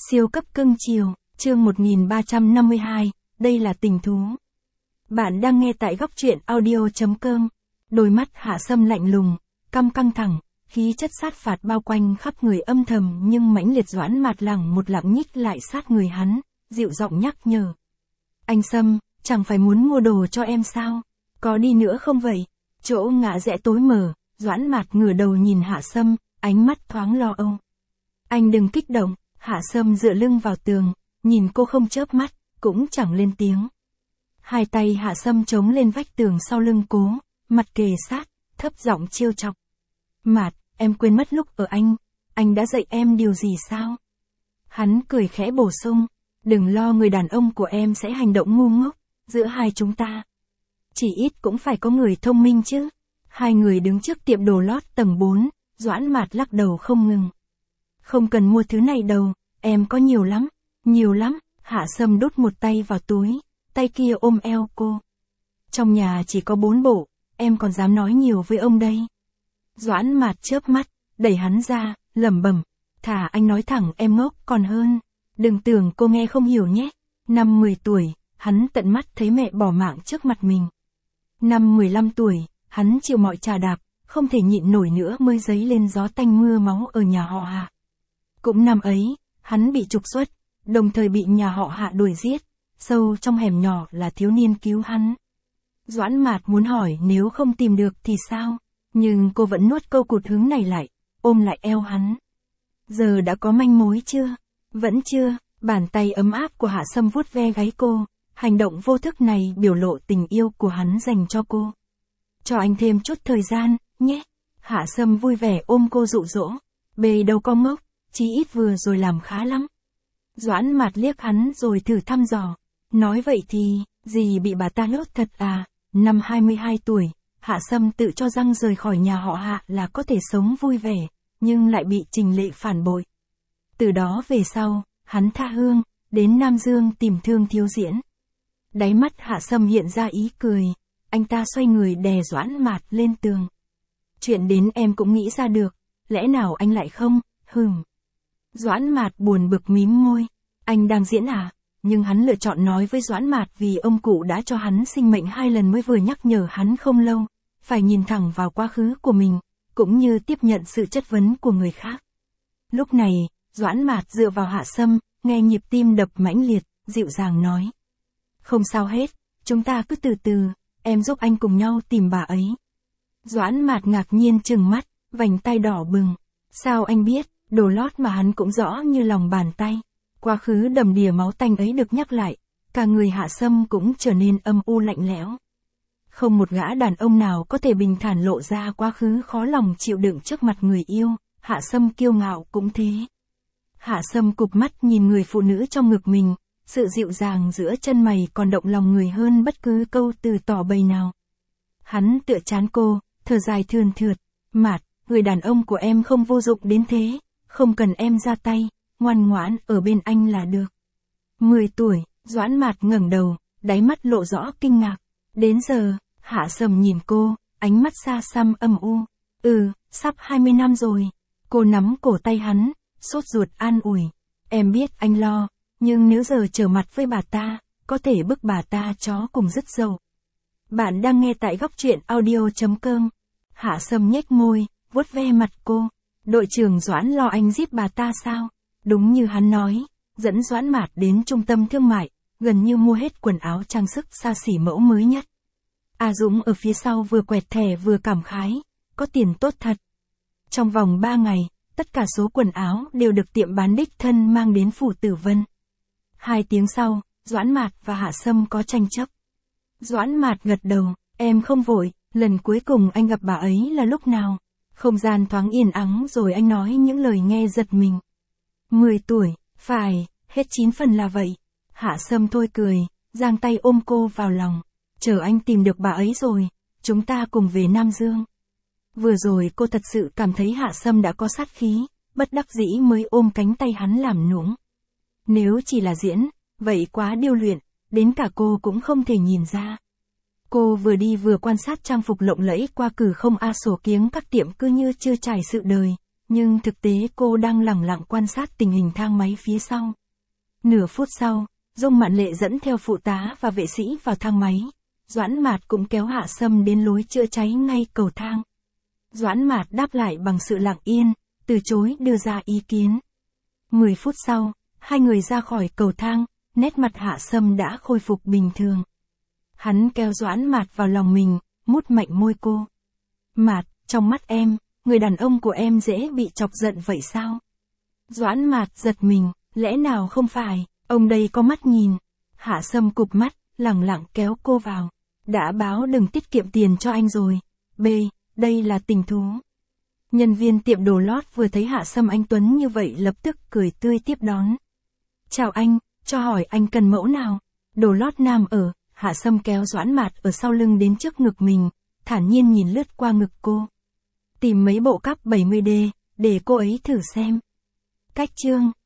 Siêu cấp cưng chiều, chương 1352, đây là tình thú. Bạn đang nghe tại góc truyện audio.com. Đôi mắt Hạ Sâm lạnh lùng, căng thẳng, khí chất sát phạt bao quanh khắp người âm thầm nhưng mãnh liệt. Doãn Mạt lẳng một lặng nhích lại sát người hắn, dịu giọng nhắc nhở. Anh Sâm, chẳng phải muốn mua đồ cho em sao? Có đi nữa không vậy? Chỗ ngã rẽ tối mờ, Doãn Mạt ngửa đầu nhìn Hạ Sâm, ánh mắt thoáng lo âu. Anh đừng kích động. Hạ Sâm dựa lưng vào tường, nhìn cô không chớp mắt, cũng chẳng lên tiếng. Hai tay Hạ Sâm chống lên vách tường sau lưng cô, mặt kề sát, thấp giọng trêu chọc. Mạt, em quên mất lúc ở anh đã dạy em điều gì sao? Hắn cười khẽ bổ sung, đừng lo, người đàn ông của em sẽ hành động ngu ngốc, giữa hai chúng ta. Chỉ ít cũng phải có người thông minh chứ. Hai người đứng trước tiệm đồ lót tầng 4, Doãn Mạt lắc đầu không ngừng. Không cần mua thứ này đâu, em có nhiều lắm, Hạ Sâm đút một tay vào túi, tay kia ôm eo cô. Trong nhà chỉ có 4 bộ, em còn dám nói nhiều với ông đây. Doãn Mạt chớp mắt, đẩy hắn ra, lẩm bẩm, thả anh nói thẳng em ngốc còn hơn. Đừng tưởng cô nghe không hiểu nhé. Năm 10 tuổi, hắn tận mắt thấy mẹ bỏ mạng trước mặt mình. Năm 15 tuổi, hắn chịu mọi trà đạp, không thể nhịn nổi nữa mới dấy lên gió tanh mưa máu ở nhà họ Hạ. Cũng năm ấy, hắn bị trục xuất, đồng thời bị nhà họ Hạ đuổi giết, sâu trong hẻm nhỏ là thiếu niên cứu hắn. Doãn Mạt muốn hỏi nếu không tìm được thì sao, nhưng cô vẫn nuốt câu cụt hứng này lại, ôm lại eo hắn. Giờ đã có manh mối chưa? Vẫn chưa. Bàn tay ấm áp của Hạ Sâm vuốt ve gáy cô, hành động vô thức này biểu lộ tình yêu của hắn dành cho cô. Cho anh thêm chút thời gian, nhé. Hạ Sâm vui vẻ ôm cô dụ dỗ. Bề đâu có ngốc, chí ít vừa rồi làm khá lắm. Doãn Mạt liếc hắn rồi thử thăm dò. Nói vậy thì, gì bị bà ta nhốt thật à? Năm 22 tuổi, Hạ Sâm tự cho rằng rời khỏi nhà họ Hạ là có thể sống vui vẻ, nhưng lại bị Trình Lệ phản bội. Từ đó về sau, hắn tha hương, đến Nam Dương tìm Thương Thiếu Diễn. Đáy mắt Hạ Sâm hiện ra ý cười, anh ta xoay người đè Doãn Mạt lên tường. Chuyện đến em cũng nghĩ ra được, lẽ nào anh lại không? Doãn Mạt buồn bực mím môi, anh đang diễn à? Nhưng hắn lựa chọn nói với Doãn Mạt vì ông cụ đã cho hắn sinh mệnh 2 lần mới vừa nhắc nhở hắn không lâu, phải nhìn thẳng vào quá khứ của mình, cũng như tiếp nhận sự chất vấn của người khác. Lúc này, Doãn Mạt dựa vào Hạ Sâm, nghe nhịp tim đập mãnh liệt, dịu dàng nói. Không sao hết, chúng ta cứ từ từ, em giúp anh cùng nhau tìm bà ấy. Doãn Mạt ngạc nhiên trừng mắt, vành tay đỏ bừng. Sao anh biết? Đồ lót mà hắn cũng rõ như lòng bàn tay. Quá khứ đầm đìa máu tanh ấy được nhắc lại, cả người Hạ Sâm cũng trở nên âm u lạnh lẽo. Không một gã đàn ông nào có thể bình thản lộ ra quá khứ khó lòng chịu đựng trước mặt người yêu, Hạ Sâm kiêu ngạo cũng thế. Hạ Sâm cụp mắt nhìn người phụ nữ trong ngực mình, sự dịu dàng giữa chân mày còn động lòng người hơn bất cứ câu từ tỏ bày nào. Hắn tựa trán cô, thở dài thườn thượt, Mạt, người đàn ông của em không vô dụng đến thế, không cần em ra tay, ngoan ngoãn ở bên anh là được. 10 tuổi, Doãn Mạt ngẩng đầu, đáy mắt lộ rõ kinh ngạc. Đến giờ, Hạ Sâm nhìn cô, ánh mắt xa xăm âm u. Sắp 20 năm rồi. Cô nắm cổ tay hắn, sốt ruột an ủi. Em biết anh lo, nhưng nếu giờ trở mặt với bà ta, có thể bức bà ta chó cùng rứt dầu. Bạn đang nghe tại góc truyện audio.com. Hạ Sâm nhếch môi, vuốt ve mặt cô. Đội trưởng Doãn lo anh giết bà ta sao? Đúng như hắn nói, dẫn Doãn Mạt đến trung tâm thương mại, gần như mua hết quần áo trang sức xa xỉ mẫu mới nhất. A Dũng ở phía sau vừa quẹt thẻ vừa cảm khái, có tiền tốt thật. Trong vòng 3 ngày, tất cả số quần áo đều được tiệm bán đích thân mang đến phủ Tử Vân. 2 tiếng sau, Doãn Mạt và Hạ Sâm có tranh chấp. Doãn Mạt gật đầu, em không vội, lần cuối cùng anh gặp bà ấy là lúc nào? Không gian thoáng yên ắng rồi anh nói những lời nghe giật mình. 10 tuổi, phải, hết 9 phần là vậy. Hạ Sâm thôi cười, giang tay ôm cô vào lòng. Chờ anh tìm được bà ấy rồi, chúng ta cùng về Nam Dương. Vừa rồi cô thật sự cảm thấy Hạ Sâm đã có sát khí, bất đắc dĩ mới ôm cánh tay hắn làm nũng. Nếu chỉ là diễn, vậy quá điêu luyện, đến cả cô cũng không thể nhìn ra. Cô vừa đi vừa quan sát trang phục lộng lẫy qua cửa không a sổ kiếng các tiệm cứ như chưa trải sự đời, Nhưng thực tế cô đang lẳng lặng quan sát tình hình thang máy phía sau. Nửa phút sau, Dung Mạn Lệ dẫn theo phụ tá và vệ sĩ vào thang máy. Doãn Mạt cũng kéo Hạ Sâm đến lối chữa cháy ngay cầu thang. Doãn Mạt đáp lại bằng sự lặng yên, từ chối đưa ra ý kiến. 10 phút sau, hai người ra khỏi cầu thang, nét mặt Hạ Sâm đã khôi phục bình thường. Hắn kéo Doãn Mạt vào lòng mình, mút mạnh môi cô. Mạt, trong mắt em, người đàn ông của em dễ bị chọc giận vậy sao? Doãn Mạt giật mình, lẽ nào không phải, ông đây có mắt nhìn. Hạ Sâm cụp mắt, lẳng lặng kéo cô vào. Đã báo đừng tiết kiệm tiền cho anh rồi. B, đây là tình thú. Nhân viên tiệm đồ lót vừa thấy Hạ Sâm anh tuấn như vậy lập tức cười tươi tiếp đón. Chào anh, cho hỏi anh cần mẫu nào? Đồ lót nam ở. Hạ Sâm kéo Doãn Mạt ở sau lưng đến trước ngực mình, thản nhiên nhìn lướt qua ngực cô. Tìm mấy bộ cắp 70D, để cô ấy thử xem. Cách chương